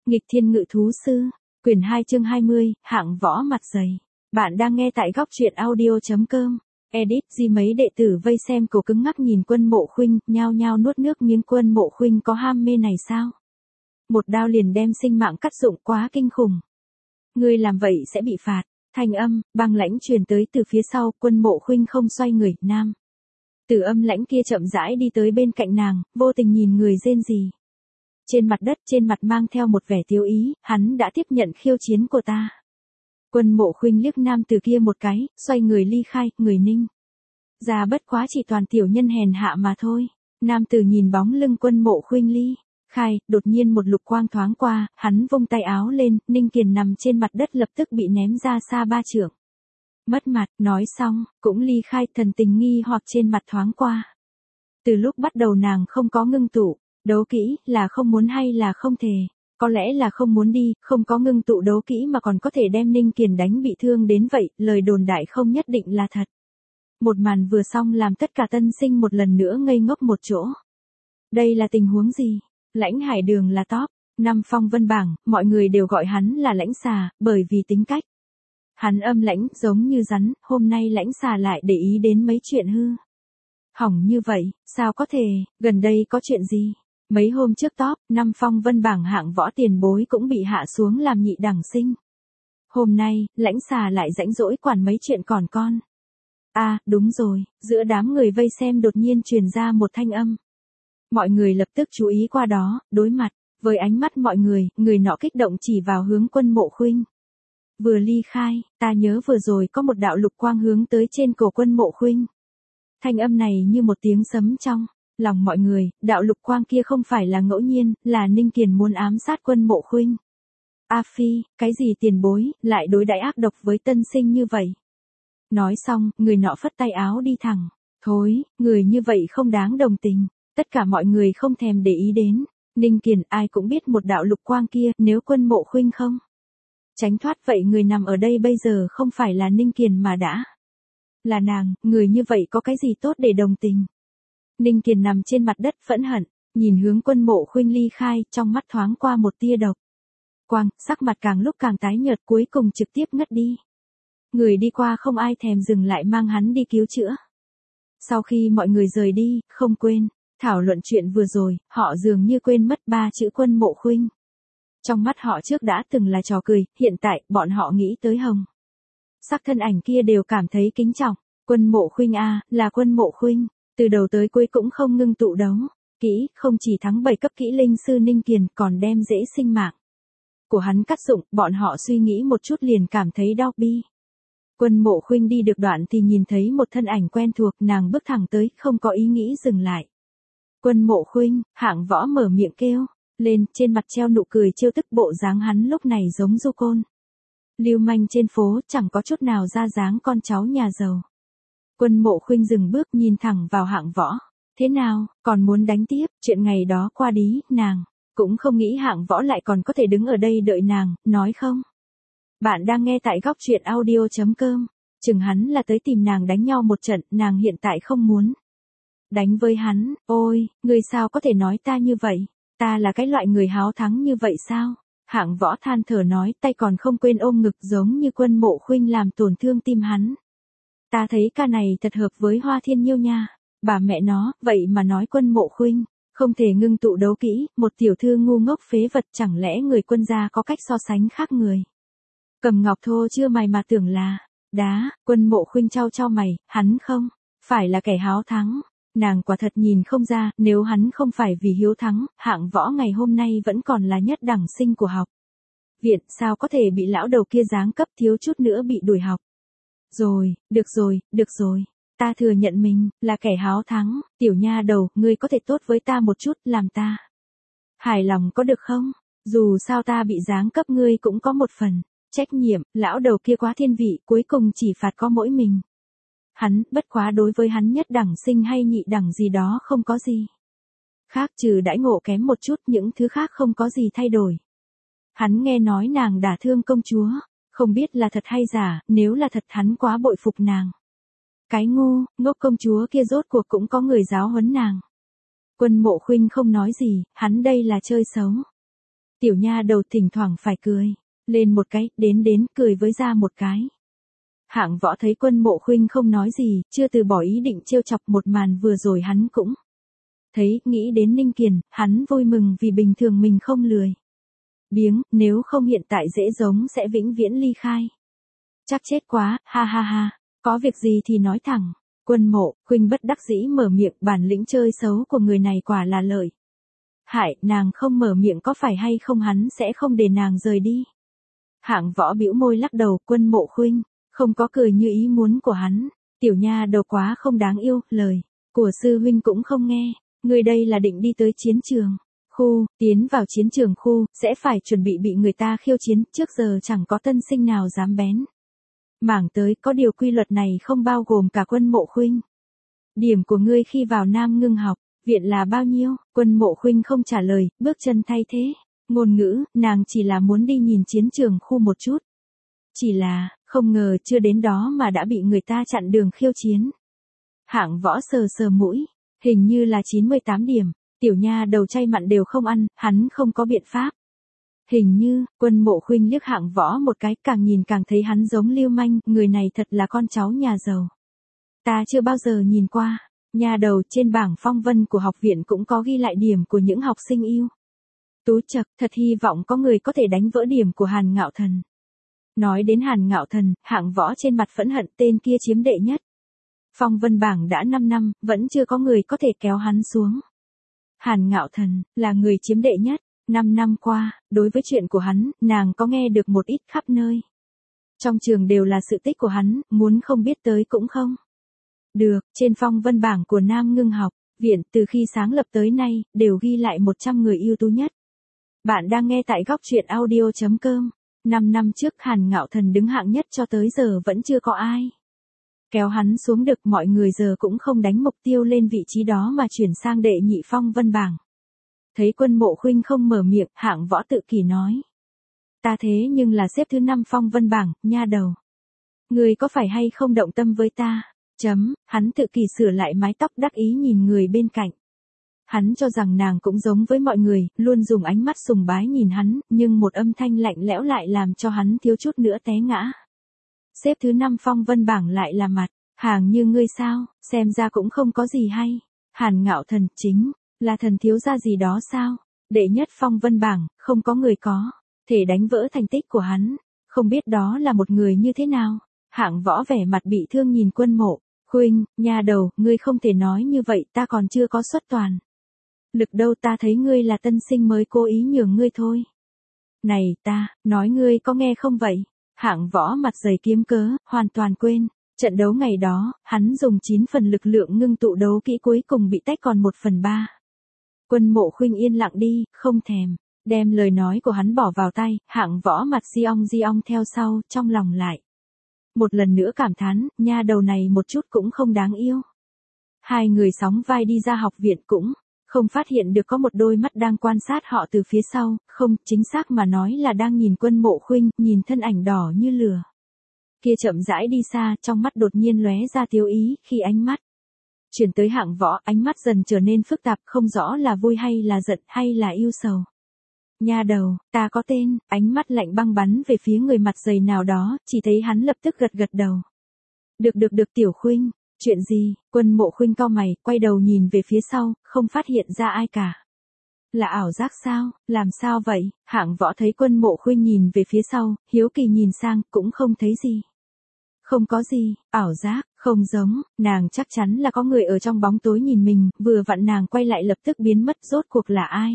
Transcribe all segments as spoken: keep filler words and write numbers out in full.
Nghịch thiên ngự thú sư, quyển hai chương hai mươi, hạng võ mặt dày. Bạn đang nghe tại góc truyện audio.com. Edit gì mấy đệ tử vây xem cổ cứng ngắc nhìn Quân Mộ Khuynh, nhao nhao nuốt nước miếng. Quân Mộ Khuynh có ham mê này sao? Một đao liền đem sinh mạng cắt dụng, quá kinh khủng. Ngươi làm vậy sẽ bị phạt. Thanh âm băng lãnh truyền tới từ phía sau. Quân Mộ Khuynh không xoay người. Nam tử âm lãnh kia chậm rãi đi tới bên cạnh nàng, vô tình nhìn người rên rỉ. Trên mặt đất, trên mặt mang theo một vẻ tiêu ý, hắn đã tiếp nhận khiêu chiến của ta. Quân Mộ Khuynh liếc nam từ kia một cái, xoay người ly khai. Người Ninh ra bất quá chỉ toàn tiểu nhân hèn hạ mà thôi. Nam tử nhìn bóng lưng Quân Mộ Khuynh ly khai, đột nhiên một lục quang thoáng qua, hắn vung tay áo lên, Ninh Kiền nằm trên mặt đất lập tức bị ném ra xa ba trượng. Mất mặt, nói xong, cũng ly khai. Thần tình nghi hoặc trên mặt thoáng qua. Từ lúc bắt đầu nàng không có ngưng tụ. Đấu kỹ, là không muốn hay là không thể? Có lẽ là không muốn đi, không có ngưng tụ đấu kỹ mà còn có thể đem Ninh Kiền đánh bị thương đến vậy, lời đồn đại không nhất định là thật. Một màn vừa xong làm tất cả tân sinh một lần nữa ngây ngốc một chỗ. Đây là tình huống gì? Lãnh Hải Đường là top năm phong vân bảng, mọi người đều gọi hắn là Lãnh Xà, bởi vì tính cách. Hắn âm lãnh, giống như rắn, hôm nay Lãnh Xà lại để ý đến mấy chuyện hư. Hỏng như vậy, sao có thể, gần đây có chuyện gì? Mấy hôm trước top năm phong vân bảng hạng võ tiền bối cũng bị hạ xuống làm nhị đẳng sinh. Hôm nay, Lãnh Xà lại rãnh rỗi quản mấy chuyện còn con. À, đúng rồi, giữa đám người vây xem đột nhiên truyền ra một thanh âm. Mọi người lập tức chú ý qua đó, đối mặt với ánh mắt mọi người, người nọ kích động chỉ vào hướng Quân Mộ Khuynh. Vừa ly khai, ta nhớ vừa rồi có một đạo lục quang hướng tới trên cổ Quân Mộ Khuynh. Thanh âm này như một tiếng sấm trong lòng mọi người, đạo lục quang kia không phải là ngẫu nhiên, là Ninh Kiền muốn ám sát Quân Mộ Khuynh. A Phi, cái gì tiền bối, lại đối đãi ác độc với tân sinh như vậy? Nói xong, người nọ phất tay áo đi thẳng. Thối, người như vậy không đáng đồng tình. Tất cả mọi người không thèm để ý đến. Ninh Kiền, ai cũng biết một đạo lục quang kia, nếu Quân Mộ Khuynh không tránh thoát vậy người nằm ở đây bây giờ không phải là Ninh Kiền mà đã là nàng, người như vậy có cái gì tốt để đồng tình? Ninh Kiền nằm trên mặt đất phẫn hận, nhìn hướng Quân Mộ Khuynh ly khai, trong mắt thoáng qua một tia độc quang, sắc mặt càng lúc càng tái nhợt, cuối cùng trực tiếp ngất đi. Người đi qua không ai thèm dừng lại mang hắn đi cứu chữa. Sau khi mọi người rời đi, không quên thảo luận chuyện vừa rồi, họ dường như quên mất ba chữ Quân Mộ Khuynh. Trong mắt họ trước đã từng là trò cười, hiện tại bọn họ nghĩ tới hồng sắc thân ảnh kia đều cảm thấy kính trọng. Quân Mộ Khuynh a, là Quân Mộ Khuynh. Từ đầu tới cuối cũng không ngưng tụ đấu kỹ, không chỉ thắng bảy cấp kỹ linh sư Ninh Kiền, còn đem dễ sinh mạng của hắn cắt dụng, bọn họ suy nghĩ một chút liền cảm thấy đau bi. Quân Mộ Khuynh đi được đoạn thì nhìn thấy một thân ảnh quen thuộc, nàng bước thẳng tới, không có ý nghĩ dừng lại. Quân Mộ Khuynh, hạng võ mở miệng kêu lên, trên mặt treo nụ cười trêu tức, bộ dáng hắn lúc này giống du côn lưu manh trên phố, chẳng có chút nào ra dáng con cháu nhà giàu. Quân Mộ Khuynh dừng bước nhìn thẳng vào hạng võ. Thế nào, còn muốn đánh tiếp? Chuyện ngày đó qua đi, nàng cũng không nghĩ hạng võ lại còn có thể đứng ở đây đợi nàng, nói không? Bạn đang nghe tại góc truyện audio.com. Chừng hắn là tới tìm nàng đánh nhau một trận, nàng hiện tại không muốn đánh với hắn. Ôi, người sao có thể nói ta như vậy? Ta là cái loại người háo thắng như vậy sao? Hạng võ than thở nói, tay còn không quên ôm ngực, giống như Quân Mộ Khuynh làm tổn thương tim hắn. Ta thấy ca này thật hợp với Hoa Thiên Nhiêu nha. Bà mẹ nó, vậy mà nói Quân Mộ Khuynh không thể ngưng tụ đấu kỹ, một tiểu thư ngu ngốc phế vật, chẳng lẽ người quân gia có cách so sánh khác người? Cầm ngọc thô chưa mày mà tưởng là đá. Quân Mộ Khuynh trao trao mày, hắn không phải là kẻ háo thắng. Nàng quả thật nhìn không ra, nếu hắn không phải vì hiếu thắng, hạng võ ngày hôm nay vẫn còn là nhất đẳng sinh của học viện, sao có thể bị lão đầu kia giáng cấp, thiếu chút nữa bị đuổi học. Rồi, được rồi, được rồi, ta thừa nhận mình là kẻ háo thắng. Tiểu nha đầu, ngươi có thể tốt với ta một chút, làm ta hài lòng có được không? Dù sao ta bị giáng cấp, ngươi cũng có một phần trách nhiệm. Lão đầu kia quá thiên vị, cuối cùng chỉ phạt có mỗi mình hắn, bất quá đối với hắn nhất đẳng sinh hay nhị đẳng gì đó không có gì khác, trừ đãi ngộ kém một chút, những thứ khác không có gì thay đổi. Hắn nghe nói nàng đả thương công chúa, không biết là thật hay giả, nếu là thật hắn quá bội phục nàng. Cái ngu, ngốc công chúa kia rốt cuộc cũng có người giáo huấn nàng. Quân Mộ Khuynh không nói gì, hắn đây là chơi xấu. Tiểu nha đầu thỉnh thoảng phải cười. Lên một cái, đến đến, cười với ra một cái. Hạng Võ thấy Quân Mộ Khuynh không nói gì, chưa từ bỏ ý định trêu chọc một màn vừa rồi hắn cũng thấy, nghĩ đến Ninh Kiền, hắn vui mừng vì bình thường mình không lười biếng, nếu không hiện tại dễ giống sẽ vĩnh viễn ly khai. Chắc chết quá, ha ha ha, có việc gì thì nói thẳng. Quân Mộ Khuynh bất đắc dĩ mở miệng, bản lĩnh chơi xấu của người này quả là lợi hại, nàng không mở miệng có phải hay không hắn sẽ không để nàng rời đi. Hạng Võ bĩu môi lắc đầu, Quân Mộ Khuynh không có cười như ý muốn của hắn. Tiểu nha đầu quá không đáng yêu, lời của sư huynh cũng không nghe. Người đây là định đi tới chiến trường khu, tiến vào chiến trường khu, sẽ phải chuẩn bị bị người ta khiêu chiến, trước giờ chẳng có tân sinh nào dám bén mảng tới, có điều quy luật này không bao gồm cả Quân Mộ Khuynh. Điểm của ngươi khi vào Nam Ngưng học viện là bao nhiêu? Quân Mộ Khuynh không trả lời, bước chân thay thế ngôn ngữ, nàng chỉ là muốn đi nhìn chiến trường khu một chút. Chỉ là, không ngờ chưa đến đó mà đã bị người ta chặn đường khiêu chiến. Hạng Võ sờ sờ mũi, hình như là chín mươi tám điểm, tiểu nha đầu chay mặn đều không ăn, hắn không có biện pháp. Hình như, Quân Mộ Khuynh liếc Hạng Võ một cái, càng nhìn càng thấy hắn giống lưu manh, người này thật là con cháu nhà giàu. Ta chưa bao giờ nhìn qua, nhà đầu trên bảng phong vân của học viện cũng có ghi lại điểm của những học sinh yêu tú chậc, thật hy vọng có người có thể đánh vỡ điểm của Hàn Ngạo Thần. Nói đến Hàn Ngạo Thần, Hạng Võ trên mặt phẫn hận, tên kia chiếm đệ nhất phong vân bảng đã năm năm, vẫn chưa có người có thể kéo hắn xuống. Hàn Ngạo Thần là người chiếm đệ nhất, năm năm qua, đối với chuyện của hắn, nàng có nghe được một ít khắp nơi. Trong trường đều là sự tích của hắn, muốn không biết tới cũng không được. Trên phong vân bảng của Nam Ngưng học viện, từ khi sáng lập tới nay, đều ghi lại một trăm người ưu tú nhất. Bạn đang nghe tại góc truyện audio chấm com. năm năm trước Hàn Ngạo Thần đứng hạng nhất cho tới giờ vẫn chưa có ai kéo hắn xuống được, mọi người giờ cũng không đánh mục tiêu lên vị trí đó mà chuyển sang đệ nhị phong vân bảng. Thấy Quân Mộ Khuynh không mở miệng, Hạng Võ tự kỷ nói. Ta thế nhưng là xếp thứ năm phong vân bảng, nha đầu. Người có phải hay không động tâm với ta? Chấm, hắn tự kỷ sửa lại mái tóc đắc ý nhìn người bên cạnh. Hắn cho rằng nàng cũng giống với mọi người, luôn dùng ánh mắt sùng bái nhìn hắn, nhưng một âm thanh lạnh lẽo lại làm cho hắn thiếu chút nữa té ngã. Xếp thứ năm phong vân bảng lại là mặt hàng như ngươi sao, xem ra cũng không có gì hay. Hàn Ngạo Thần chính là thần thiếu gia gì đó sao? Đệ nhất phong vân bảng, không có người có thể đánh vỡ thành tích của hắn, không biết đó là một người như thế nào. Hạng Võ vẻ mặt bị thương nhìn Quân Mộ Khuynh, nha đầu, ngươi không thể nói như vậy, ta còn chưa có xuất toàn lực đâu, ta thấy ngươi là tân sinh mới cố ý nhường ngươi thôi. Này ta, nói ngươi có nghe không vậy? Hạng Võ mặt dày kiếm cớ, hoàn toàn quên. Trận đấu ngày đó, hắn dùng chín phần lực lượng ngưng tụ đấu kỹ cuối cùng bị tách còn một phần ba. Quân Mộ Khuynh yên lặng đi, không thèm đem lời nói của hắn bỏ vào tay, Hạng Võ mặt di ong di ong theo sau, trong lòng lại một lần nữa cảm thán, nha đầu này một chút cũng không đáng yêu. Hai người sóng vai đi ra học viện cũng không phát hiện được có một đôi mắt đang quan sát họ từ phía sau, không, chính xác mà nói là đang nhìn Quân Mộ Khuynh, nhìn thân ảnh đỏ như lửa kia chậm rãi đi xa, trong mắt đột nhiên lóe ra tiêu ý, khi ánh mắt chuyển tới Hạng Võ, ánh mắt dần trở nên phức tạp, không rõ là vui hay là giận hay là yêu sầu. Nha đầu, ta có tên, ánh mắt lạnh băng bắn về phía người mặt dày nào đó, chỉ thấy hắn lập tức gật gật đầu. Được được được Tiểu Khuynh, chuyện gì? Quân Mộ Khuynh cau mày, quay đầu nhìn về phía sau, không phát hiện ra ai cả. Là ảo giác sao, làm sao vậy? Hạng Võ thấy Quân Mộ Khuynh nhìn về phía sau, hiếu kỳ nhìn sang, cũng không thấy gì. Không có gì, ảo giác, không giống, nàng chắc chắn là có người ở trong bóng tối nhìn mình, vừa vặn nàng quay lại lập tức biến mất, rốt cuộc là ai?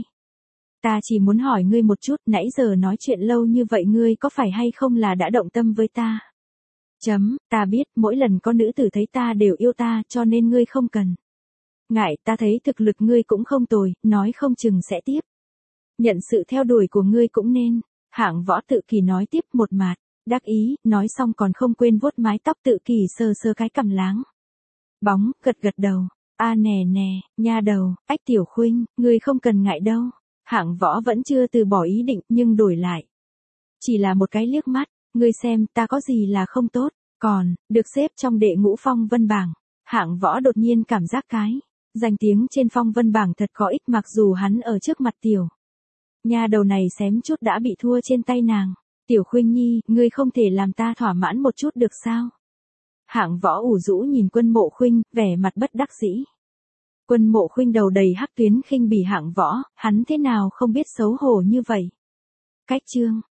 Ta chỉ muốn hỏi ngươi một chút, nãy giờ nói chuyện lâu như vậy ngươi có phải hay không là đã động tâm với ta? Chấm, ta biết, mỗi lần có nữ tử thấy ta đều yêu ta, cho nên ngươi không cần ngại, ta thấy thực lực ngươi cũng không tồi, nói không chừng sẽ tiếp nhận sự theo đuổi của ngươi cũng nên. Hạng Võ tự kỷ nói tiếp một mạt đắc ý, nói xong còn không quên vuốt mái tóc tự kỷ sờ sờ cái cằm láng bóng, gật gật đầu. A nè nè, nha đầu, ách Tiểu Khuynh, ngươi không cần ngại đâu. Hạng Võ vẫn chưa từ bỏ ý định, nhưng đổi lại chỉ là một cái liếc mắt, ngươi xem, ta có gì là không tốt, còn được xếp trong đệ ngũ phong vân bảng. Hạng Võ đột nhiên cảm giác cái danh tiếng trên phong vân bảng thật có ích, mặc dù hắn ở trước mặt Tiểu Nha đầu này xém chút đã bị thua trên tay nàng. Tiểu Khuynh Nhi, ngươi không thể làm ta thỏa mãn một chút được sao? Hạng Võ ủ rũ nhìn Quân Mộ Khuynh, vẻ mặt bất đắc dĩ. Quân Mộ Khuynh đầu đầy hắc tuyến khinh bỉ Hạng Võ, hắn thế nào không biết xấu hổ như vậy. Cách chương